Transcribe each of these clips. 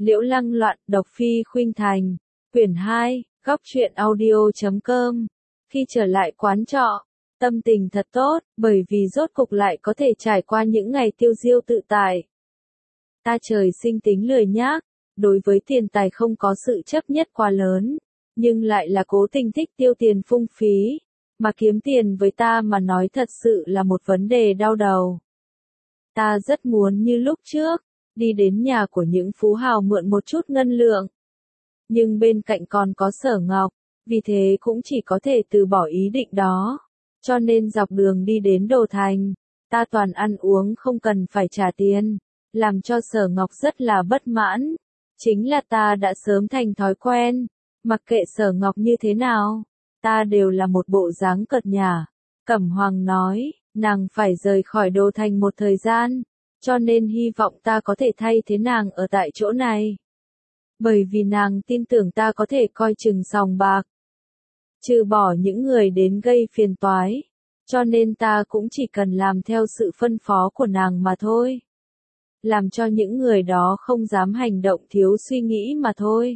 Liễu Lăng Loạn, độc phi khuynh thành. Quyển 2, góc truyện audio.com. Khi trở lại quán trọ, tâm tình thật tốt, bởi vì rốt cục lại có thể trải qua những ngày tiêu diêu tự tại. Ta trời sinh tính lười nhác, đối với tiền tài không có sự chấp nhất quá lớn, nhưng lại là cố tình thích tiêu tiền phung phí, mà kiếm tiền với ta mà nói thật sự là một vấn đề đau đầu. Ta rất muốn như lúc trước, đi đến nhà của những phú hào mượn một chút ngân lượng. Nhưng bên cạnh còn có Sở Ngọc, vì thế cũng chỉ có thể từ bỏ ý định đó. Cho nên dọc đường đi đến Đồ Thành, ta toàn ăn uống không cần phải trả tiền, làm cho Sở Ngọc rất là bất mãn. Chính là ta đã sớm thành thói quen, mặc kệ Sở Ngọc như thế nào, ta đều là một bộ dáng cợt nhả. Cẩm Hoàng nói, nàng phải rời khỏi Đồ Thành một thời gian, cho nên hy vọng ta có thể thay thế nàng ở tại chỗ này. Bởi vì nàng tin tưởng ta có thể coi chừng sòng bạc, trừ bỏ những người đến gây phiền toái, cho nên ta cũng chỉ cần làm theo sự phân phó của nàng mà thôi. Làm cho những người đó không dám hành động thiếu suy nghĩ mà thôi.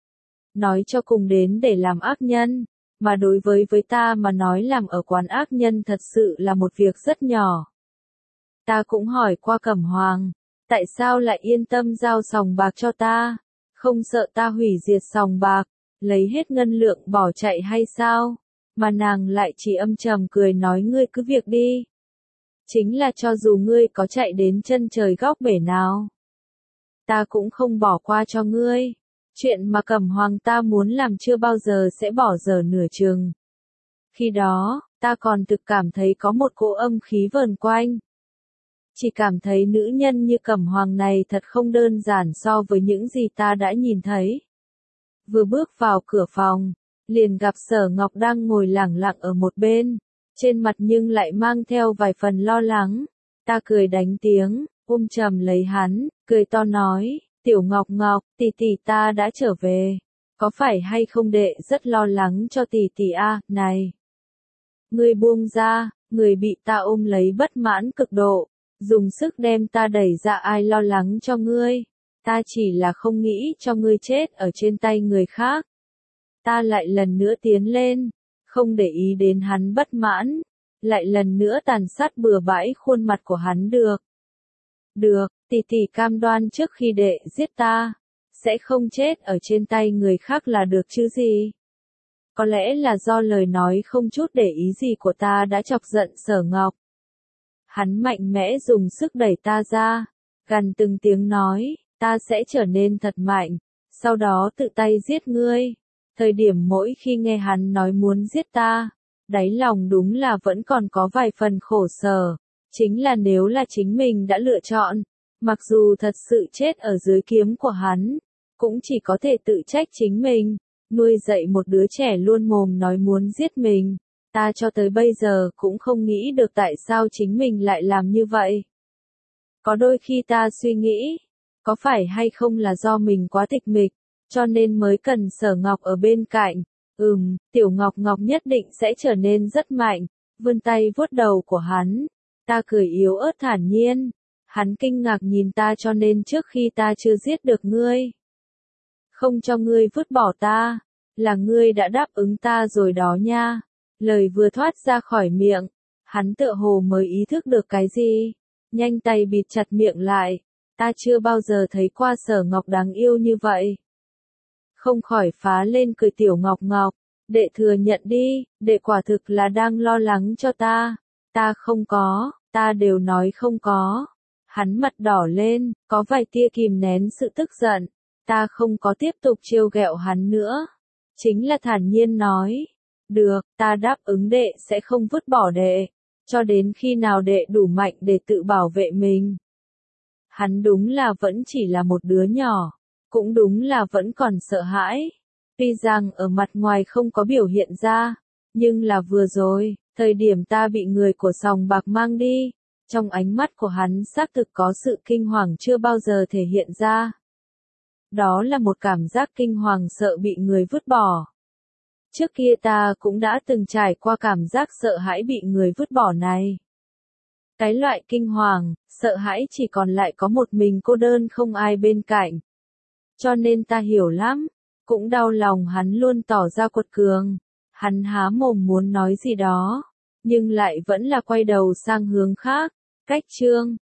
Nói cho cùng đến để làm ác nhân, mà đối với ta mà nói làm ở quán ác nhân thật sự là một việc rất nhỏ. Ta cũng hỏi qua Cẩm Hoàng, tại sao lại yên tâm giao sòng bạc cho ta, không sợ ta hủy diệt sòng bạc, lấy hết ngân lượng bỏ chạy hay sao, mà nàng lại chỉ âm trầm cười nói ngươi cứ việc đi. Chính là cho dù ngươi có chạy đến chân trời góc bể nào, ta cũng không bỏ qua cho ngươi. Chuyện mà Cẩm Hoàng ta muốn làm chưa bao giờ sẽ bỏ dở nửa chừng. Khi đó, ta còn thực cảm thấy có một cỗ âm khí vờn quanh. Chỉ cảm thấy nữ nhân như Cẩm Hoàng này thật không đơn giản so với những gì ta đã nhìn thấy. Vừa bước vào cửa phòng, liền gặp Sở Ngọc đang ngồi lẳng lặng ở một bên, trên mặt nhưng lại mang theo vài phần lo lắng. Ta cười đánh tiếng, ôm chầm lấy hắn, cười to nói, Tiểu Ngọc Ngọc, tỷ tỷ ta đã trở về. Có phải hay không đệ rất lo lắng cho tỷ tỷ a, này. Ngươi buông ra, người bị ta ôm lấy bất mãn cực độ, dùng sức đem ta đẩy ra ai lo lắng cho ngươi. Ta chỉ là không nghĩ cho ngươi chết ở trên tay người khác. Ta lại lần nữa tiến lên, không để ý đến hắn bất mãn, lại lần nữa tàn sát bừa bãi khuôn mặt của hắn được. Được, tỷ tỷ cam đoan trước khi đệ giết ta, sẽ không chết ở trên tay người khác là được chứ gì. Có lẽ là do lời nói không chút để ý gì của ta đã chọc giận Sở Ngọc. Hắn mạnh mẽ dùng sức đẩy ta ra, gằn từng tiếng nói, ta sẽ trở nên thật mạnh, sau đó tự tay giết ngươi. Thời điểm mỗi khi nghe hắn nói muốn giết ta, đáy lòng đúng là vẫn còn có vài phần khổ sở. Chính là nếu là chính mình đã lựa chọn, mặc dù thật sự chết ở dưới kiếm của hắn, cũng chỉ có thể tự trách chính mình, nuôi dạy một đứa trẻ luôn mồm nói muốn giết mình. Ta cho tới bây giờ cũng không nghĩ được tại sao chính mình lại làm như vậy. Có đôi khi ta suy nghĩ, có phải hay không là do mình quá tịch mịch, cho nên mới cần Sở Ngọc ở bên cạnh. Tiểu Ngọc Ngọc nhất định sẽ trở nên rất mạnh. Vươn tay vuốt đầu của hắn. Ta cười yếu ớt thản nhiên. Hắn kinh ngạc nhìn ta cho nên trước khi ta chưa giết được ngươi, không cho ngươi vứt bỏ ta, là ngươi đã đáp ứng ta rồi đó nha. Lời vừa thoát ra khỏi miệng, hắn tựa hồ mới ý thức được cái gì, nhanh tay bịt chặt miệng lại. Ta chưa bao giờ thấy qua Sở Ngọc đáng yêu như vậy. Không khỏi phá lên cười Tiểu Ngọc Ngọc, đệ thừa nhận đi, đệ quả thực là đang lo lắng cho ta. Ta không có, ta đều nói không có. Hắn mặt đỏ lên, có vài tia kìm nén sự tức giận. Ta không có tiếp tục trêu ghẹo hắn nữa. Chính là thản nhiên nói, được, ta đáp ứng đệ sẽ không vứt bỏ đệ, cho đến khi nào đệ đủ mạnh để tự bảo vệ mình. Hắn đúng là vẫn chỉ là một đứa nhỏ, cũng đúng là vẫn còn sợ hãi. Tuy rằng ở mặt ngoài không có biểu hiện ra, nhưng là vừa rồi, thời điểm ta bị người của sòng bạc mang đi, trong ánh mắt của hắn xác thực có sự kinh hoàng chưa bao giờ thể hiện ra. Đó là một cảm giác kinh hoàng sợ bị người vứt bỏ. Trước kia ta cũng đã từng trải qua cảm giác sợ hãi bị người vứt bỏ này. Cái loại kinh hoàng, sợ hãi chỉ còn lại có một mình cô đơn không ai bên cạnh. cho nên ta hiểu lắm, cũng đau lòng hắn luôn tỏ ra quật cường. Hắn há mồm muốn nói gì đó, nhưng lại vẫn là quay đầu sang hướng khác. Cách chương